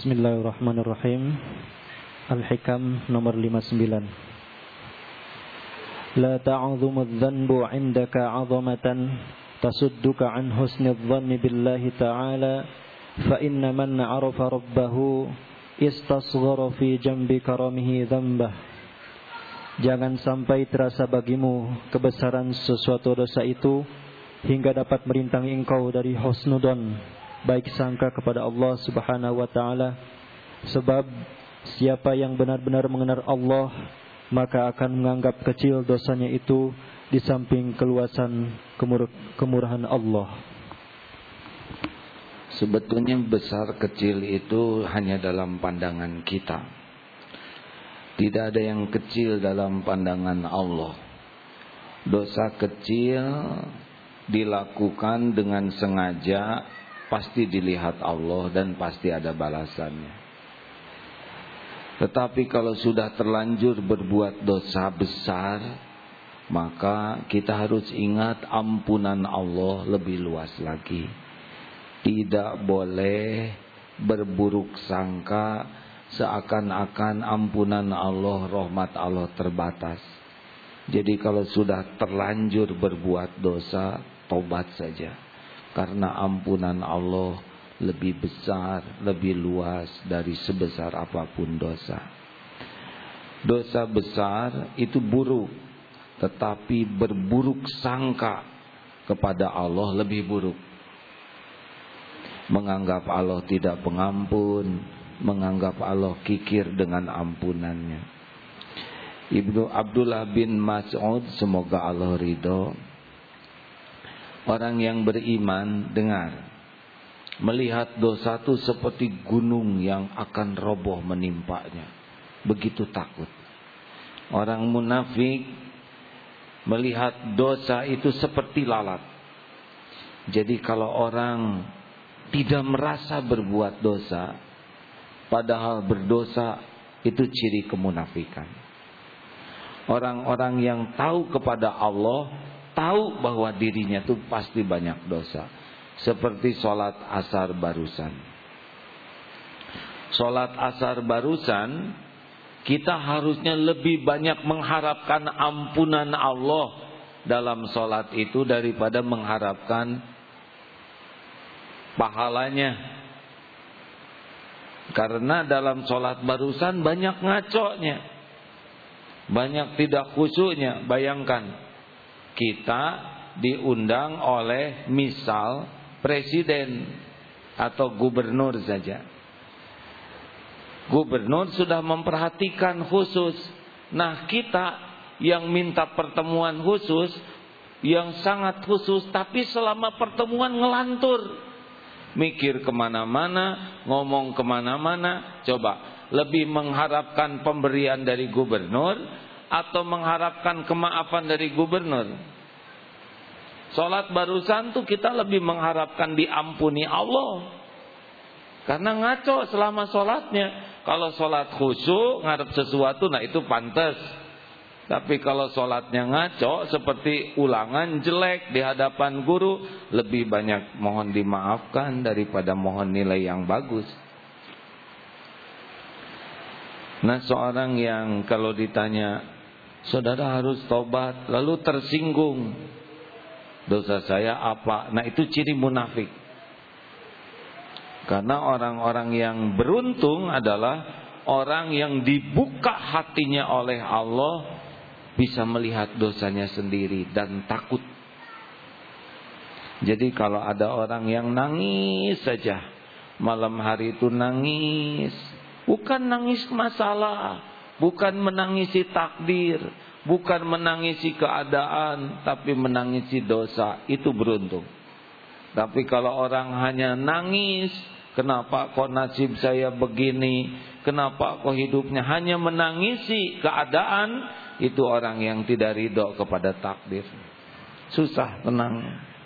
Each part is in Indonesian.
Bismillahirrahmanirrahim. Al-Hikam nomor 59. La ta'udhumu adh-dhanbu 'indaka 'azamatan tasudduka 'an husni adh-dhanni billahi ta'ala fa inna man 'arafa rabbahu istasghara fi jambi karamihi dhanbah. Jangan sampai terasa bagimu kebesaran sesuatu dosa itu hingga dapat merintangi engkau dari husnudzon, baik sangka kepada Allah Subhanahu wa taala. Sebab siapa yang benar-benar mengenal Allah, maka akan menganggap kecil dosanya itu di samping keluasan kemurahan Allah. Sebetulnya besar kecil itu hanya dalam pandangan kita. Tidak ada yang kecil dalam pandangan Allah. Dosa kecil dilakukan dengan sengaja pasti dilihat Allah dan pasti ada balasannya. Tetapi kalau sudah terlanjur berbuat dosa besar, maka kita harus ingat ampunan Allah lebih luas lagi. Tidak boleh berburuk sangka seakan-akan ampunan Allah, rahmat Allah terbatas. Jadi kalau sudah terlanjur berbuat dosa, tobat saja. Karena ampunan Allah lebih besar, lebih luas dari sebesar apapun dosa. Dosa besar itu buruk, tetapi berburuk sangka kepada Allah lebih buruk. Menganggap Allah tidak pengampun, menganggap Allah kikir dengan ampunannya. Ibnu Abdullah bin Mas'ud, semoga Allah ridho, orang yang beriman dengar, melihat dosa itu seperti gunung yang akan roboh menimpanya. Begitu takut. Orang munafik melihat dosa itu seperti lalat. Jadi kalau orang tidak merasa berbuat dosa, padahal berdosa, itu ciri kemunafikan. Orang-orang yang tahu kepada Allah, tahu bahwa dirinya itu pasti banyak dosa. Seperti sholat asar barusan. Sholat asar barusan, kita harusnya lebih banyak mengharapkan ampunan Allah dalam sholat itu daripada mengharapkan pahalanya. Karena dalam sholat barusan banyak ngaconya, banyak tidak khusyuknya. Bayangkan, kita diundang oleh misal presiden atau gubernur saja. Gubernur sudah memperhatikan khusus. Nah, kita yang minta pertemuan khusus, yang sangat khusus, tapi selama pertemuan ngelantur, mikir kemana-mana, ngomong kemana-mana. Coba, lebih mengharapkan pemberian dari gubernur atau mengharapkan kemaafan dari gubernur? Sholat barusan tuh kita lebih mengharapkan diampuni Allah, karena ngaco selama sholatnya. Kalau sholat khusyuk ngarep sesuatu, nah itu pantas. Tapi kalau sholatnya ngaco seperti ulangan jelek di hadapan guru, lebih banyak mohon dimaafkan daripada mohon nilai yang bagus. Nah, seorang yang kalau ditanya, saudara harus tobat, lalu tersinggung, dosa saya apa? Nah, itu ciri munafik. Karena orang-orang yang beruntung adalah orang yang dibuka hatinya oleh Allah, bisa melihat dosanya sendiri dan takut. Jadi kalau ada orang yang nangis saja, malam hari itu nangis, bukan nangis masalah, bukan menangisi takdir, bukan menangisi keadaan, tapi menangisi dosa, itu beruntung. Tapi kalau orang hanya nangis, kenapa kok nasib saya begini, kenapa kok hidupnya, hanya menangisi keadaan, itu orang yang tidak ridho kepada takdir. Susah tenang.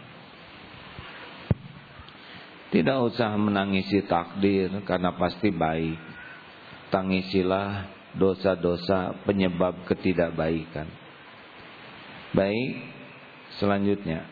Tidak usah menangisi takdir, karena pasti baik. Tangisilah dosa-dosa penyebab ketidakbaikan. Baik, selanjutnya.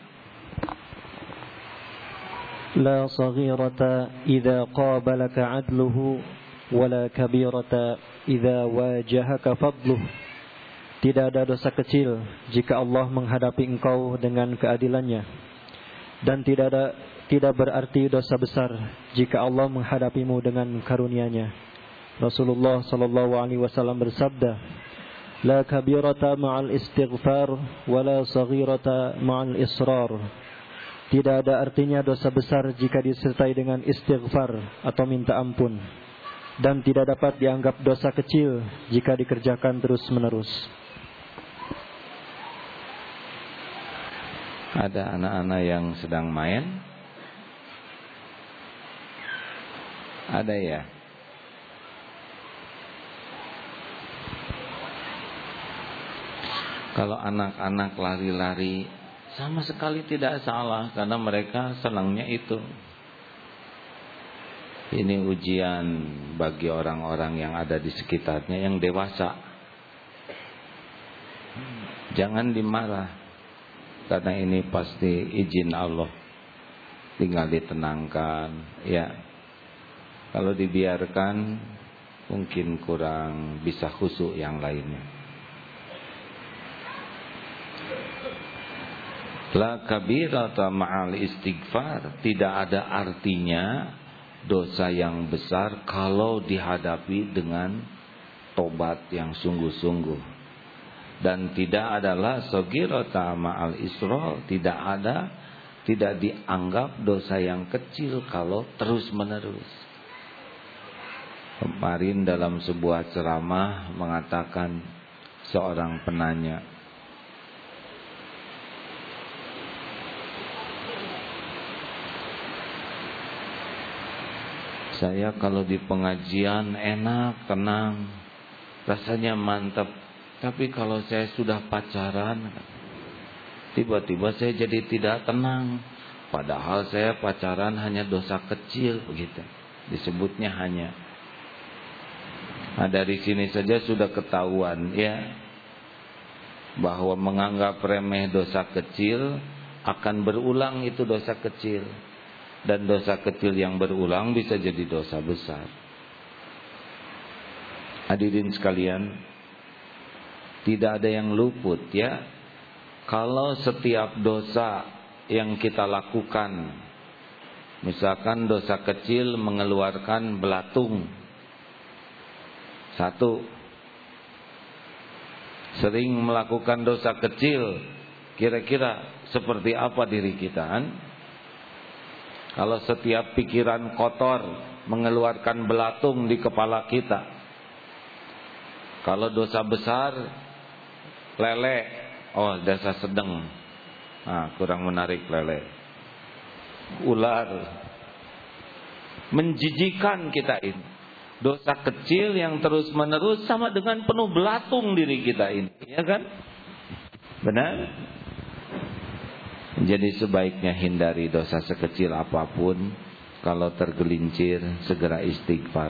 La saghirata idza qabalaka 'adluhu ولا كبيرة إذا واجهك فضله. Tidak ada dosa kecil jika Allah menghadapi engkau dengan keadilannya, dan tidak berarti dosa besar jika Allah menghadapimu dengan karunia-Nya. Rasulullah sallallahu alaihi wasallam bersabda, "La kabirata ma'al istighfar wa la saghirata ma'al israr." Tidak ada artinya dosa besar jika disertai dengan istighfar atau minta ampun, dan tidak dapat dianggap dosa kecil jika dikerjakan terus-menerus. Ada anak-anak yang sedang main? Ada ya? Kalau anak-anak lari-lari, sama sekali tidak salah, karena mereka senangnya itu. Ini ujian bagi orang-orang yang ada di sekitarnya yang dewasa. Jangan dimarah, karena ini pasti izin Allah. Tinggal ditenangkan, ya. Kalau dibiarkan mungkin kurang bisa khusyuk yang lainnya. La kabirata ma'al istighfar. Tidak ada artinya dosa yang besar kalau dihadapi dengan tobat yang sungguh-sungguh. Dan tidak adalah saghirata ma'al israr. Tidak dianggap dosa yang kecil kalau terus-menerus. Kemarin dalam sebuah ceramah mengatakan seorang penanya, saya kalau di pengajian enak, tenang, rasanya mantap. Tapi kalau saya sudah pacaran, tiba-tiba saya jadi tidak tenang. Padahal saya pacaran hanya dosa kecil, begitu disebutnya hanya. Nah, dari sini saja sudah ketahuan, ya, bahwa menganggap remeh dosa kecil akan berulang itu dosa kecil. Dan dosa kecil yang berulang bisa jadi dosa besar. Hadirin sekalian, tidak ada yang luput, ya. Kalau setiap dosa yang kita lakukan, misalkan dosa kecil mengeluarkan belatung. Satu, sering melakukan dosa kecil, kira-kira seperti apa diri kita, kan? Kalau setiap pikiran kotor mengeluarkan belatung di kepala kita. Kalau dosa besar, lele, oh dosa sedang, nah, kurang menarik lele. Ular, menjijikan kita ini. Dosa kecil yang terus menerus sama dengan penuh belatung diri kita ini, ya kan? Benar? Jadi sebaiknya hindari dosa sekecil apapun. Kalau tergelincir segera istighfar.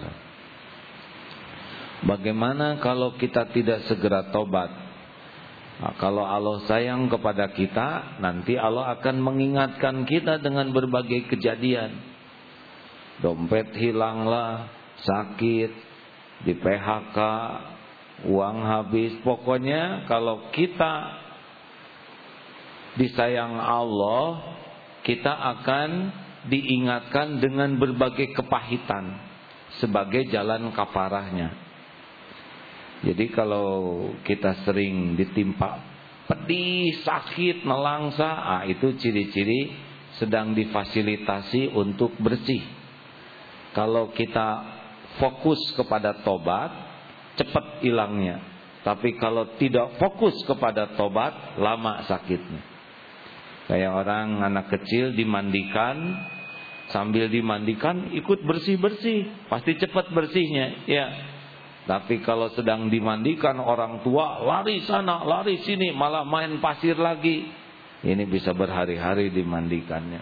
Bagaimana kalau kita tidak segera tobat? Nah, kalau Allah sayang kepada kita, nanti Allah akan mengingatkan kita dengan berbagai kejadian. Dompet hilanglah, sakit, di PHK, uang habis. Pokoknya kalau kita disayang Allah, kita akan diingatkan dengan berbagai kepahitan sebagai jalan kafarahnya. Jadi kalau kita sering ditimpa pedih, sakit, nelangsa, itu ciri-ciri sedang difasilitasi untuk bersih. Kalau kita fokus kepada tobat, cepat hilangnya. Tapi kalau tidak fokus kepada tobat, lama sakitnya. Kayak orang anak kecil dimandikan, sambil dimandikan ikut bersih-bersih, pasti cepat bersihnya, ya. Tapi kalau sedang dimandikan orang tua, lari sana, lari sini, malah main pasir lagi. Ini bisa berhari-hari dimandikannya.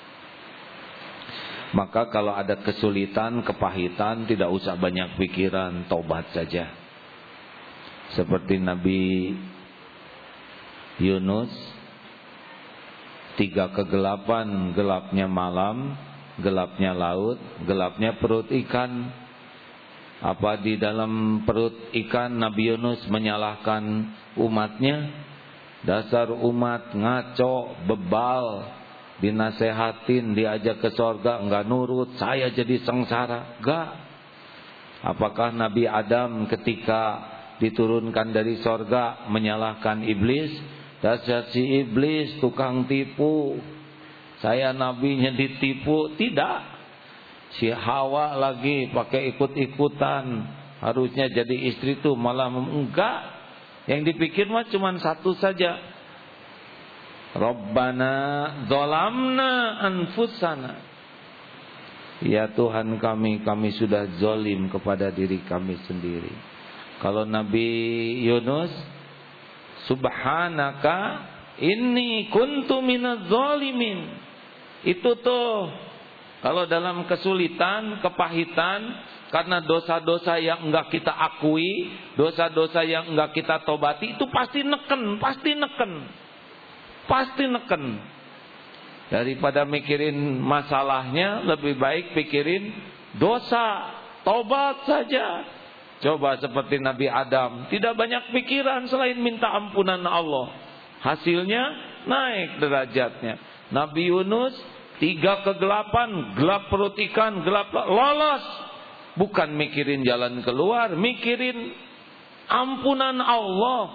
Maka kalau ada kesulitan, kepahitan, tidak usah banyak pikiran, tobat saja. Seperti Nabi Yunus, 3 kegelapan, gelapnya malam, gelapnya laut, gelapnya perut ikan. Apa di dalam perut ikan Nabi Yunus menyalahkan umatnya? Dasar umat ngaco, bebal, dinasehatin, diajak ke sorga, enggak nurut, saya jadi sengsara. Enggak. Apakah Nabi Adam ketika diturunkan dari sorga menyalahkan iblis? Dasar si iblis, tukang tipu, saya nabinya ditipu. Tidak. Si Hawa lagi pakai ikut-ikutan, harusnya jadi istri tuh malah enggak. Yang dipikir mah cuma satu saja. Rabbana zalamna anfusana. Ya Tuhan kami sudah zalim kepada diri kami sendiri. Kalau Nabi Yunus, subhanaka inni kuntu minaz zalimin. Itu tuh kalau dalam kesulitan, kepahitan, karena dosa-dosa yang enggak kita akui, dosa-dosa yang enggak kita tobati, itu pasti neken. Daripada mikirin masalahnya, lebih baik pikirin dosa, tobat saja. Coba seperti Nabi Adam, tidak banyak pikiran selain minta ampunan Allah. Hasilnya naik derajatnya. Nabi Yunus 3 kegelapan, gelap perut ikan, gelap lolos. Bukan mikirin jalan keluar, mikirin ampunan Allah.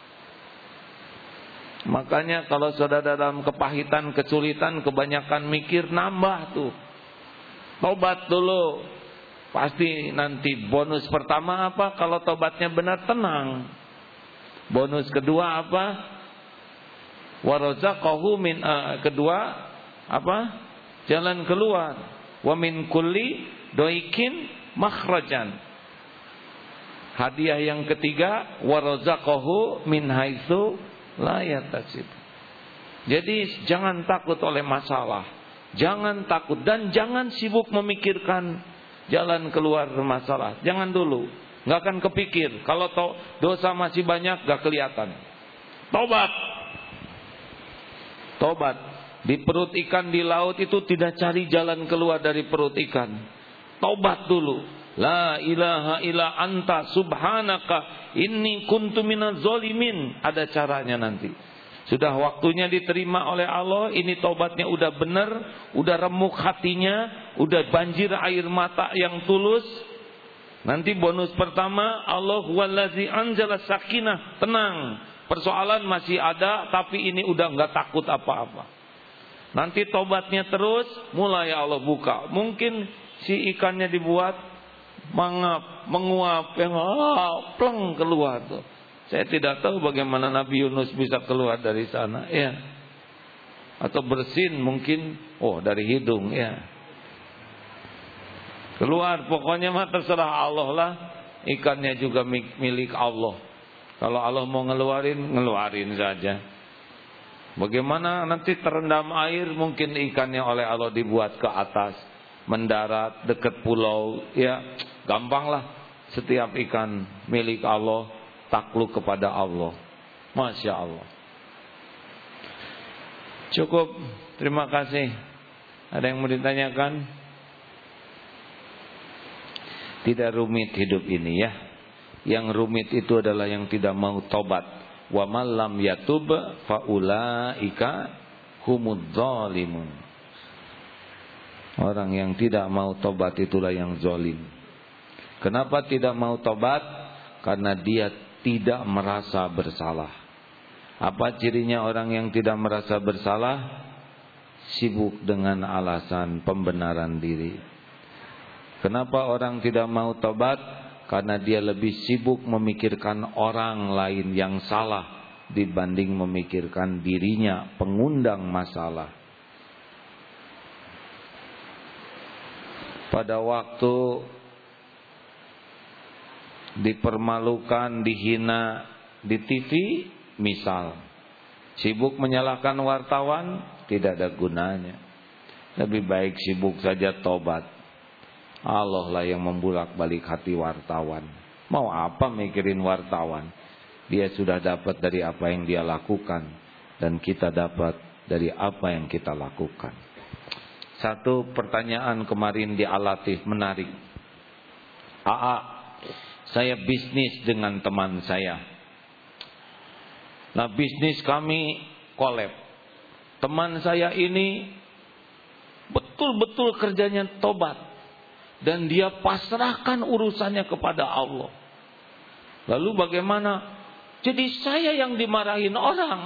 Makanya kalau saudara dalam kepahitan, kesulitan, kebanyakan mikir, nambah tuh. Tobat dulu. Pasti nanti bonus pertama apa? Kalau tobatnya benar, tenang. Bonus kedua apa? Warazaqahu min kedua apa? Jalan keluar. Wa min kulli doikin makhrajan. Hadiah yang ketiga, warazaqahu min haitsu la yatasib. Jadi jangan takut oleh masalah. Jangan takut dan jangan sibuk memikirkan jalan keluar masalah. Jangan dulu. Enggak akan kepikir. Kalau dosa masih banyak enggak kelihatan. Tobat. Di perut ikan di laut itu tidak cari jalan keluar dari perut ikan. Tobat dulu. La ilaha illa anta subhanaka inni kuntu minaz zalimin. Ada caranya nanti. Sudah waktunya diterima oleh Allah. Ini tobatnya udah benar, udah remuk hatinya, udah banjir air mata yang tulus. Nanti bonus pertama, Allah huwallazi anzala sakinah. Tenang. Persoalan masih ada, tapi ini udah enggak takut apa-apa. Nanti tobatnya terus, mulai Allah buka. Mungkin si ikannya dibuat menguap, yang pleng keluar tuh. Saya tidak tahu bagaimana Nabi Yunus bisa keluar dari sana, ya. Atau bersin mungkin, dari hidung, ya. Keluar, pokoknya mah terserah Allah lah. Ikannya juga milik Allah. Kalau Allah mau ngeluarin saja. Bagaimana nanti terendam air, mungkin ikannya oleh Allah dibuat ke atas, mendarat dekat pulau, ya gampanglah. Setiap ikan milik Allah, takluk kepada Allah. Masya Allah. Cukup, terima kasih. Ada yang mau ditanyakan? Tidak rumit hidup ini ya. Yang rumit itu adalah yang tidak mau tobat. Wa man lam yatub faulaika humudz zalimun. Orang yang tidak mau tobat itulah yang zalim. Kenapa tidak mau tobat? Karena dia tidak merasa bersalah. Apa cirinya orang yang tidak merasa bersalah? Sibuk dengan alasan pembenaran diri. Kenapa orang tidak mau tobat? Karena dia lebih sibuk memikirkan orang lain yang salah dibanding memikirkan dirinya pengundang masalah. Pada waktu dipermalukan, dihina di TV, misal sibuk menyalahkan wartawan, tidak ada gunanya. Lebih baik sibuk saja tobat. Allah lah yang membulak-balik hati wartawan. Mau apa mikirin wartawan? Dia sudah dapat dari apa yang dia lakukan, dan kita dapat dari apa yang kita lakukan. Satu pertanyaan kemarin di Al-Latif menarik. AA, saya bisnis dengan teman saya. Nah, bisnis kami kolab. Teman saya ini betul-betul kerjanya tobat, dan dia pasrahkan urusannya kepada Allah. Lalu bagaimana? Jadi saya yang dimarahin orang.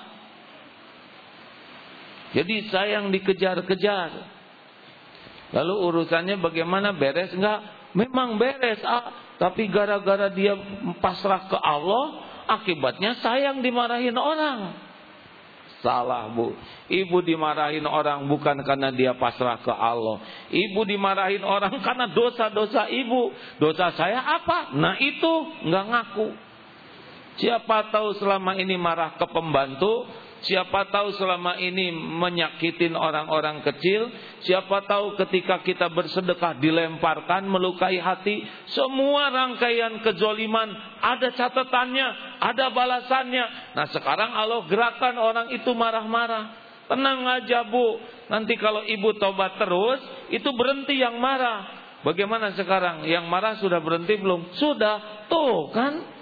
Jadi saya yang dikejar-kejar. Lalu urusannya bagaimana, beres enggak? Memang beres, tapi gara-gara dia pasrah ke Allah, akibatnya saya yang dimarahin orang. Salah, Bu. Ibu dimarahin orang bukan karena dia pasrah ke Allah. Ibu dimarahin orang karena dosa-dosa ibu. Dosa saya apa? Nah itu, enggak ngaku. Siapa tahu selama ini marah ke pembantu, siapa tahu selama ini menyakitin orang-orang kecil, siapa tahu ketika kita bersedekah dilemparkan, melukai hati. Semua rangkaian kezoliman ada catatannya, ada balasannya. Nah sekarang Allah gerakan orang itu marah-marah. Tenang aja, Bu, nanti kalau ibu tobat terus, itu berhenti yang marah. Bagaimana sekarang? Yang marah sudah berhenti belum? Sudah, tuh kan.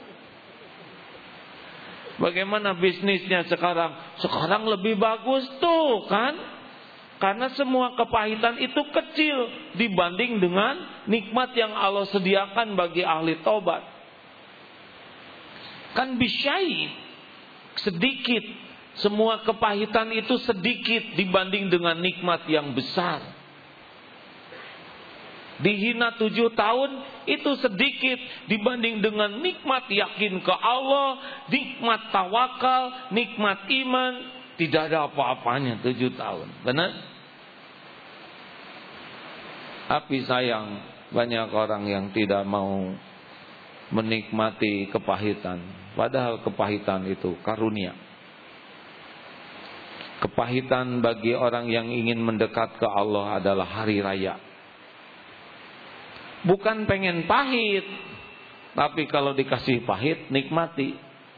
Bagaimana bisnisnya sekarang? Sekarang lebih bagus tuh kan? Karena semua kepahitan itu kecil dibanding dengan nikmat yang Allah sediakan bagi ahli taubat. Kan bisyai, sedikit. Semua kepahitan itu sedikit dibanding dengan nikmat yang besar. Dihina 7 tahun itu sedikit dibanding dengan nikmat yakin ke Allah, nikmat tawakal, nikmat iman. Tidak ada apa-apanya 7 tahun. Benar? Tapi sayang, banyak orang yang tidak mau menikmati kepahitan. Padahal kepahitan itu karunia. Kepahitan bagi orang yang ingin mendekat ke Allah adalah hari raya. Bukan pengen pahit, tapi kalau dikasih pahit, nikmati.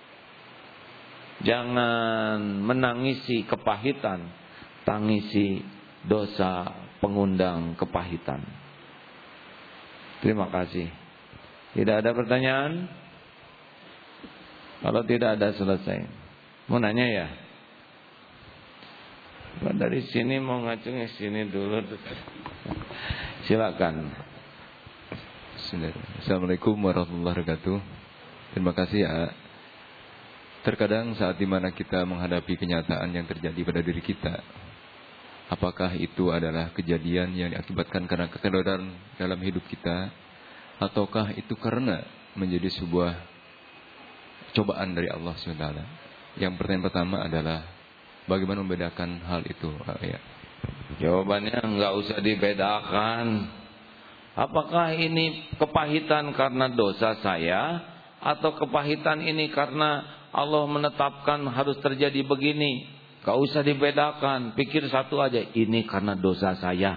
Jangan menangisi kepahitan, tangisi dosa pengundang kepahitan. Terima kasih. Tidak ada pertanyaan? Kalau tidak ada, selesai. Mau nanya ya? Dari sini mau ngacungnya sini dulu. Silakan. Assalamualaikum warahmatullahi wabarakatuh. Terima kasih ya. Terkadang saat dimana kita menghadapi kenyataan yang terjadi pada diri kita, apakah itu adalah kejadian yang diakibatkan karena kesadaran dalam hidup kita, ataukah itu karena menjadi sebuah cobaan dari Allah SWT? Yang pertanyaan pertama adalah bagaimana membedakan hal itu? Ya. Jawabannya enggak usah dibedakan. Apakah ini kepahitan karena dosa saya, atau kepahitan ini karena Allah menetapkan harus terjadi begini? Gak usah dibedakan. Pikir satu aja, ini karena dosa saya.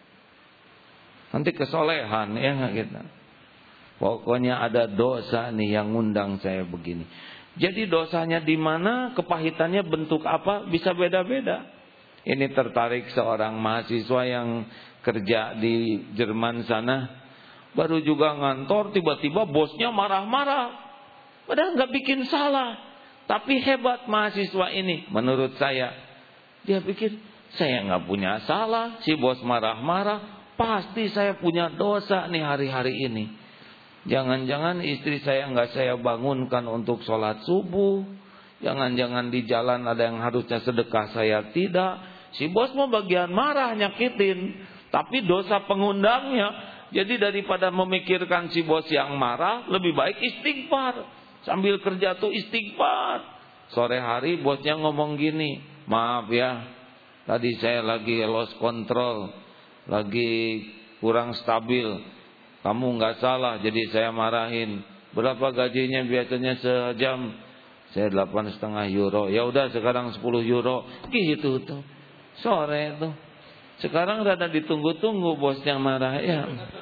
Nanti kesolehan ya gak kita. Pokoknya ada dosa nih yang ngundang saya begini. Jadi dosanya di mana, kepahitannya bentuk apa, bisa beda-beda. Ini tertarik seorang mahasiswa yang kerja di Jerman sana, baru juga ngantor, tiba-tiba bosnya marah-marah, padahal nggak bikin salah, tapi hebat mahasiswa ini. Menurut saya, dia pikir saya nggak punya salah, si bos marah-marah, pasti saya punya dosa nih hari-hari ini. Jangan-jangan istri saya nggak saya bangunkan untuk sholat subuh, jangan-jangan di jalan ada yang harusnya sedekah saya tidak. Si bos mau bagian marah, nyakitin, tapi dosa pengundangnya. Jadi daripada memikirkan si bos yang marah, lebih baik istighfar. Sambil kerja tuh istighfar. Sore hari bosnya ngomong gini, maaf ya, tadi saya lagi lost control, lagi kurang stabil. Kamu gak salah, jadi saya marahin. Berapa gajinya biasanya sejam? Saya 8,5 euro. Ya udah sekarang 10 euro. Gitu tuh. Sore tuh. Sekarang rada ditunggu-tunggu bosnya marah ya.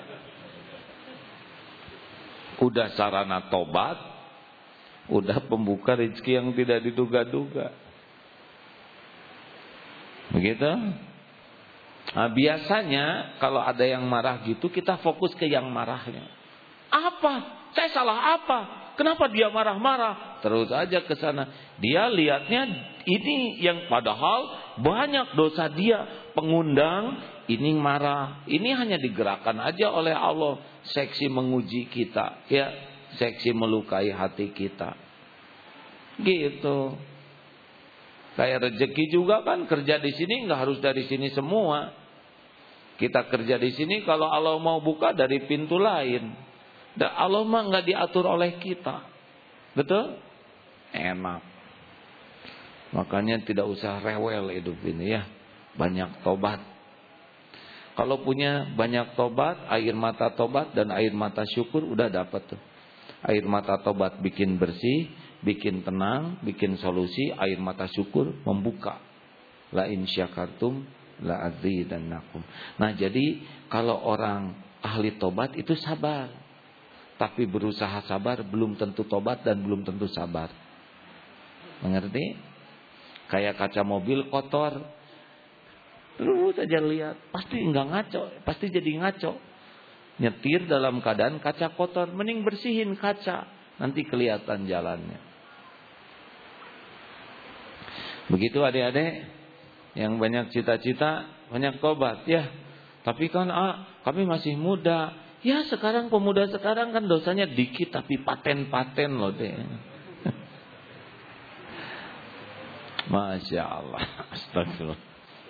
Udah sarana tobat, udah pembuka rezeki yang tidak diduga-duga. Begitu? Nah, biasanya kalau ada yang marah gitu, kita fokus ke yang marahnya. Apa? Saya salah apa? Kenapa dia marah-marah? Terus aja ke sana. Dia lihatnya ini yang padahal banyak dosa dia. Pengundang ini marah. Ini hanya digerakkan aja oleh Allah. Seksi menguji kita. Ya, seksi melukai hati kita. Gitu. Kayak rezeki juga kan, kerja di sini nggak harus dari sini semua. Kita kerja di sini, kalau Allah mau buka dari pintu lain. Dan Allah mah nggak diatur oleh kita. Betul? Enak. Makanya tidak usah rewel hidup ini ya. Banyak tobat. Kalau punya banyak tobat, air mata tobat dan air mata syukur udah dapat tuh. Air mata tobat bikin bersih, bikin tenang, bikin solusi. Air mata syukur membuka. La in syakartum la azidannakum. Nah, jadi kalau orang ahli tobat itu sabar. Tapi berusaha sabar belum tentu tobat dan belum tentu sabar. Mengerti? Kayak kaca mobil kotor. Terus aja lihat, pasti enggak ngaco, pasti jadi ngaco. Nyetir dalam keadaan kaca kotor, mending bersihin kaca, nanti kelihatan jalannya. Begitu adik-adik yang banyak cita-cita, banyak tobat ya. Tapi kan kami masih muda. Ya sekarang pemuda sekarang kan dosanya dikit tapi paten-paten loh deh. Masya Allah. Astagfirullah.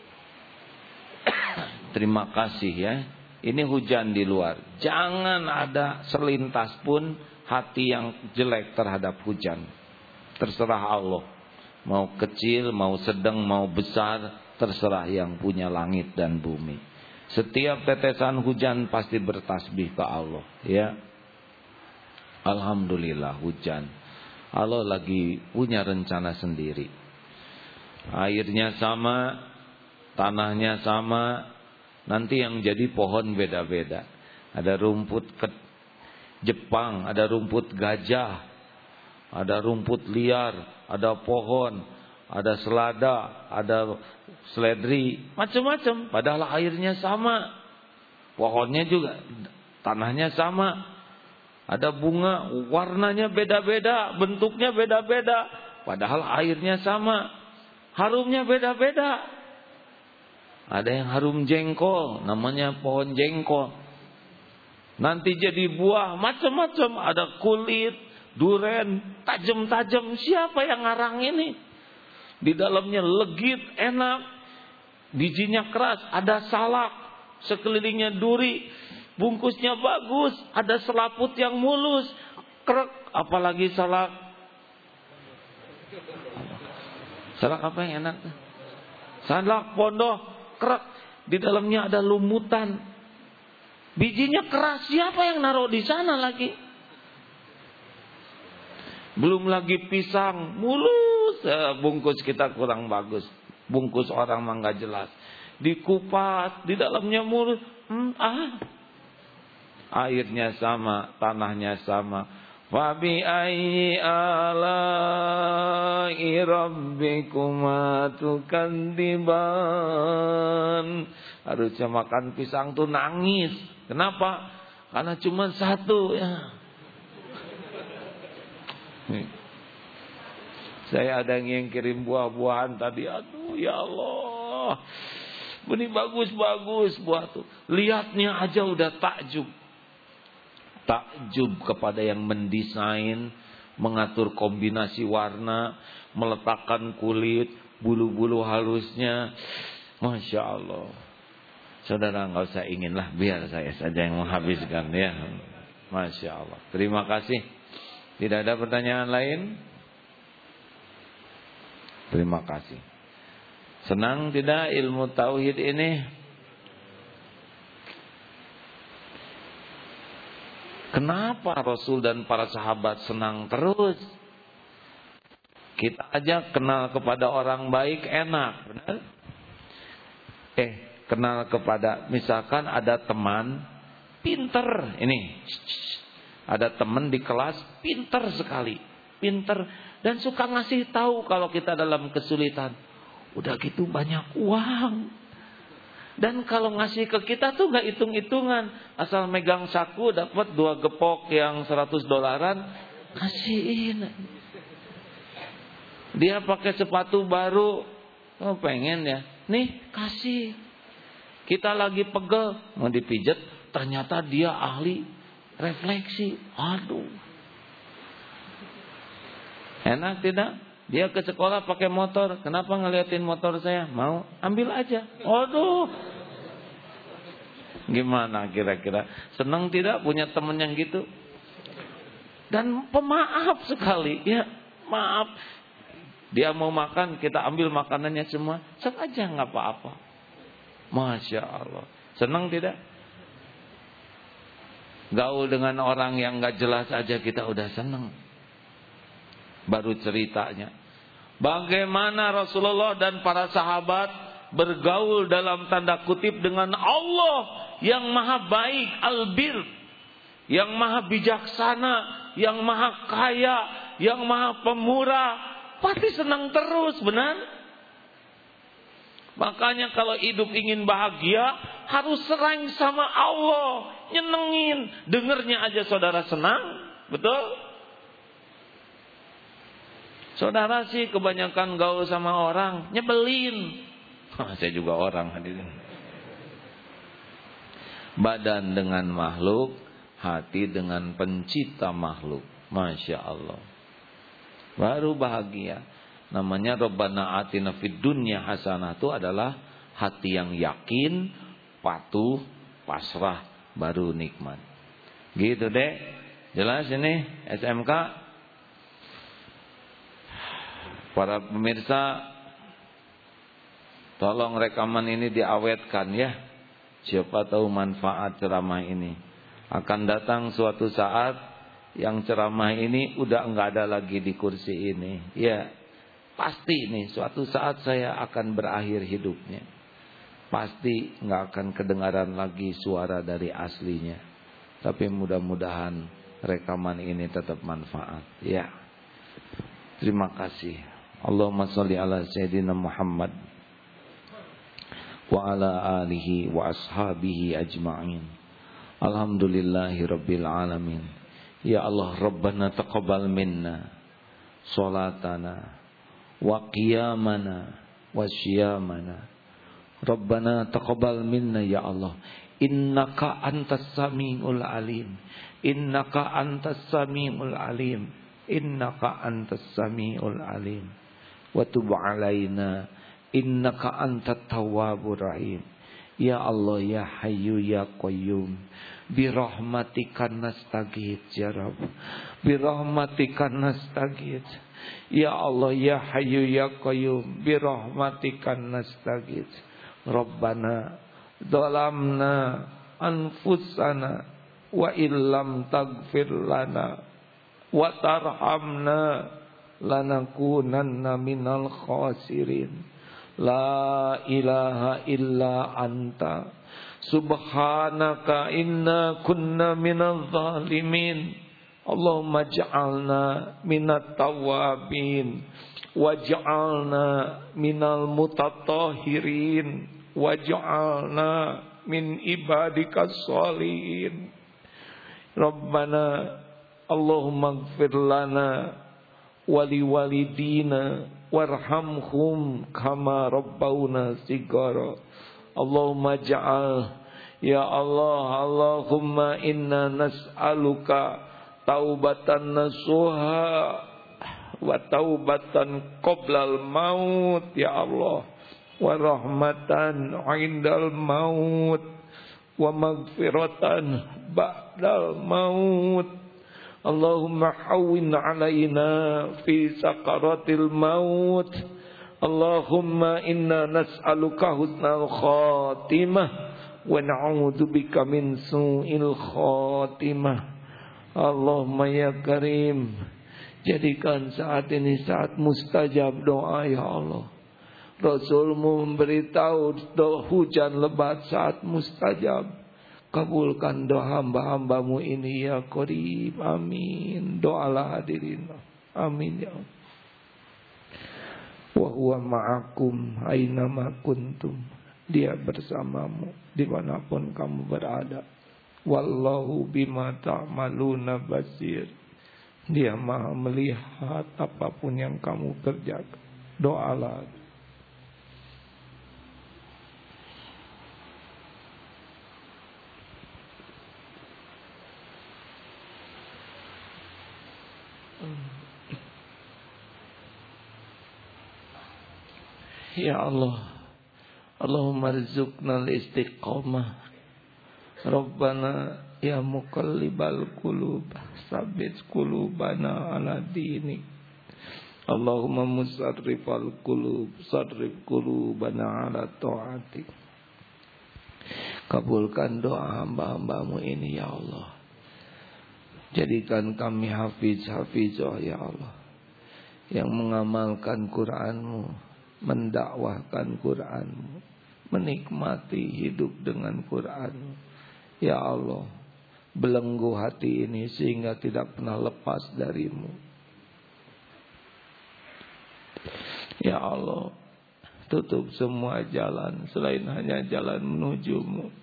Terima kasih ya. Ini hujan di luar. Jangan ada selintas pun hati yang jelek terhadap hujan. Terserah Allah. Mau kecil, mau sedang, mau besar. Terserah yang punya langit dan bumi. Setiap tetesan hujan pasti bertasbih ke Allah. Ya. Alhamdulillah hujan. Allah lagi punya rencana sendiri. Airnya sama, tanahnya sama. Nanti yang jadi pohon beda-beda. Ada rumput Jepang, ada rumput gajah, ada rumput liar, ada pohon, ada selada, ada seledri, macam-macam. Padahal airnya sama, pohonnya juga, tanahnya sama. Ada bunga, warnanya beda-beda, bentuknya beda-beda. Padahal airnya sama, harumnya beda-beda. Ada yang harum jengkol, namanya pohon jengkol. Nanti jadi buah macam-macam. Ada kulit, duren, tajam-tajam. Siapa yang ngarang ini? Di dalamnya legit, enak. Bijinya keras, ada salak. Sekelilingnya duri. Bungkusnya bagus. Ada selaput yang mulus. Krek, apalagi salak. Salak apa yang enak? Salak pondok. Krek, di dalamnya ada lumutan. Bijinya keras, siapa yang naruh di sana lagi? Belum lagi pisang, mulus. Bungkus kita kurang bagus. Bungkus orang mah nggak jelas. Dikupas, di dalamnya mulus. Airnya sama, tanahnya sama. Fabi ayyi ala'i rabbikuma tukadziban. Harusnya makan pisang tuh nangis. Kenapa? Karena cuma satu ya. Saya ada yang kirim buah-buahan tadi. Aduh ya Allah. Ini bagus-bagus buah tuh. Lihatnya aja udah takjub. Takjub kepada yang mendesain, mengatur kombinasi warna, meletakkan kulit, bulu-bulu halusnya. Masya Allah. Saudara nggak usah inginlah, biar saya saja yang menghabiskan ya. Masya Allah. Terima kasih. Tidak ada pertanyaan lain? Terima kasih. Senang tidak ilmu tauhid ini? Kenapa Rasul dan para sahabat senang terus? Kita aja kenal kepada orang baik enak, benar? Kenal kepada, misalkan ada teman pinter ini. Ada teman di kelas pinter sekali, pinter dan suka ngasih tahu kalau kita dalam kesulitan. Udah gitu banyak uang. Dan kalau ngasih ke kita tuh gak hitung-hitungan. Asal megang saku dapat 2 gepok yang $100, kasihin. Dia pakai sepatu baru, oh pengen ya, nih kasih. Kita lagi pegel, mau dipijat, ternyata dia ahli refleksi. Aduh, enak tidak? Dia ke sekolah pakai motor, kenapa ngeliatin motor saya? Mau, ambil aja. Aduh, gimana kira-kira? Senang tidak punya teman yang gitu? Dan pemaaf sekali, ya maaf. Dia mau makan, kita ambil makanannya semua, sengaja nggak apa-apa. Masya Allah, senang tidak? Gaul dengan orang yang nggak jelas aja kita udah senang. Baru ceritanya, bagaimana Rasulullah dan para sahabat bergaul dalam tanda kutip dengan Allah yang maha baik, albir, yang maha bijaksana, yang maha kaya, yang maha pemurah. Pasti senang terus, benar? Makanya kalau hidup ingin bahagia, harus sering sama Allah, nyenengin. Dengernya aja saudara senang, betul? Saudara sih kebanyakan gaul sama orang, nyebelin. Saya juga orang hadirin. Badan dengan makhluk, hati dengan pencipta makhluk. Masya Allah. Baru bahagia. Namanya Rabbana atina fid dunya hasanah, itu adalah hati yang yakin, patuh, pasrah, baru nikmat. Gitu deh. Jelas ini SMK. Para pemirsa, tolong rekaman ini diawetkan ya. Siapa tahu manfaat ceramah ini. Akan datang suatu saat yang ceramah ini udah enggak ada lagi di kursi ini. Ya, pasti nih suatu saat saya akan berakhir hidupnya. Pasti enggak akan kedengaran lagi suara dari aslinya. Tapi mudah-mudahan rekaman ini tetap manfaat. Ya. Terima kasih. Allahumma sholli ala sayyidina Muhammad wa ala alihi wa ashabihi ajma'in. Alhamdulillahi rabbil alamin. Ya Allah, Rabbana taqabbal minna salatana wa qiyamana wa syiyamana. Rabbana taqabbal minna ya Allah. Innaka antas samiul alim. Innaka antas samiul alim. Innaka antas samiul alim. Wa tub alaina innaka antat tawwabur rahim. Ya Allah ya Hayyu ya Qayyum, birahmatika nastaghits ya Rabb, birahmatika nastaghits. Ya Allah ya Hayyu ya Qayyum, birahmatika nastaghits. Rabbana zalamna anfusana wa illam taghfir lana wa tarhamna lanakunanna minal khasirin. La ilaha illa anta subhanaka inna kunna minal zalimin. Allahumma ja'alna minat tawabin waj'alna minal mutatahhirin waj'alna min ibadikas sholihin. Rabbana Allahumma ighfir lana wali walidina warhamhum kama rabbawna sigara. Allahumma ja'al ya Allah, Allahumma inna nas'aluka taubatan nasuha wa taubatan qoblal maut ya Allah, wa rahmatan indal maut wa maghfiratan ba'dal maut. Allahumma hawwin alaina fi sakaratil maut. Allahumma inna nas'aluka husnal khatimah wa na'udzubika min su'il khatimah. Allahumma ya Karim, jadikan saat ini saat mustajab doa ya Allah. Rasulmu memberitahu doa hujan lebat saat mustajab. Kabulkan doa hamba-hambamu ini ya Qarib. Amin. Doalah hadirin. Amin ya Allah. Wa huwa ma'akum aina ma kuntum. Dia bersamamu dimanapun kamu berada. Wallahu bima ta'maluna basir. Dia maha melihat apapun yang kamu kerjakan. Doalah. Ya Allah, Allahumma rizukna al-istiqamah. Rabbana ya muqallibal qulub, sabbit qulubana ala dinik. Allahumma musarrifal qulub, sarrif qulubana ala ta'atik. Kabulkan doa hamba-hambamu ini ya Allah. Jadikan kami hafizah ya Allah, yang mengamalkan Qur'an-Mu, mendakwahkan Qur'an-Mu, menikmati hidup dengan Qur'an-Mu. Ya Allah, belenggu hati ini sehingga tidak pernah lepas dari-Mu. Ya Allah, tutup semua jalan selain hanya jalan menuju-Mu.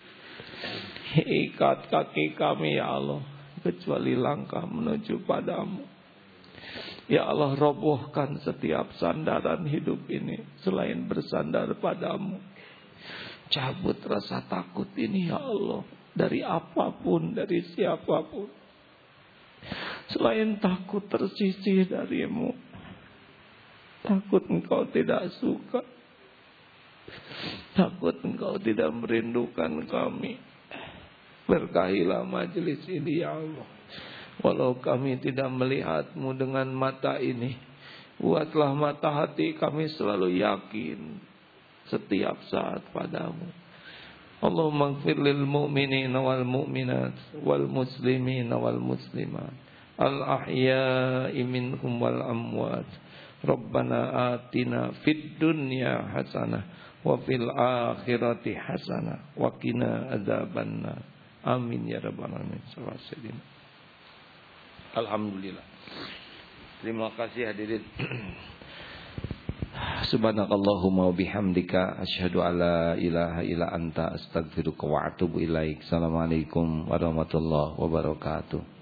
Ikat kaki kami ya Allah, kecuali langkah menuju padamu. Ya Allah, robohkan setiap sandaran hidup ini selain bersandar padamu. Cabut rasa takut ini ya Allah, dari apapun, dari siapapun, selain takut tersisih darimu. Takut engkau tidak suka, takut engkau tidak merindukan kami. Berkahilah majelis ini ya Allah. Walau kami tidak melihatmu dengan mata ini, buatlah mata hati kami selalu yakin setiap saat padamu. Allahumma ighfir lil mu'minina wal mu'minat wal muslimina wal muslimat al ahya'i minhum wal amwat. Rabbana atina fid dunya hasanah wa fil akhirati hasanah wa qina adzabannar. Amin ya rabbal alamin. Alhamdulillah. Terima kasih hadirin. Subhanakallahumma wa bihamdika asyhadu alla ilaha illa anta astaghfiruka wa atubu ilaik. Assalamualaikum warahmatullahi wabarakatuh.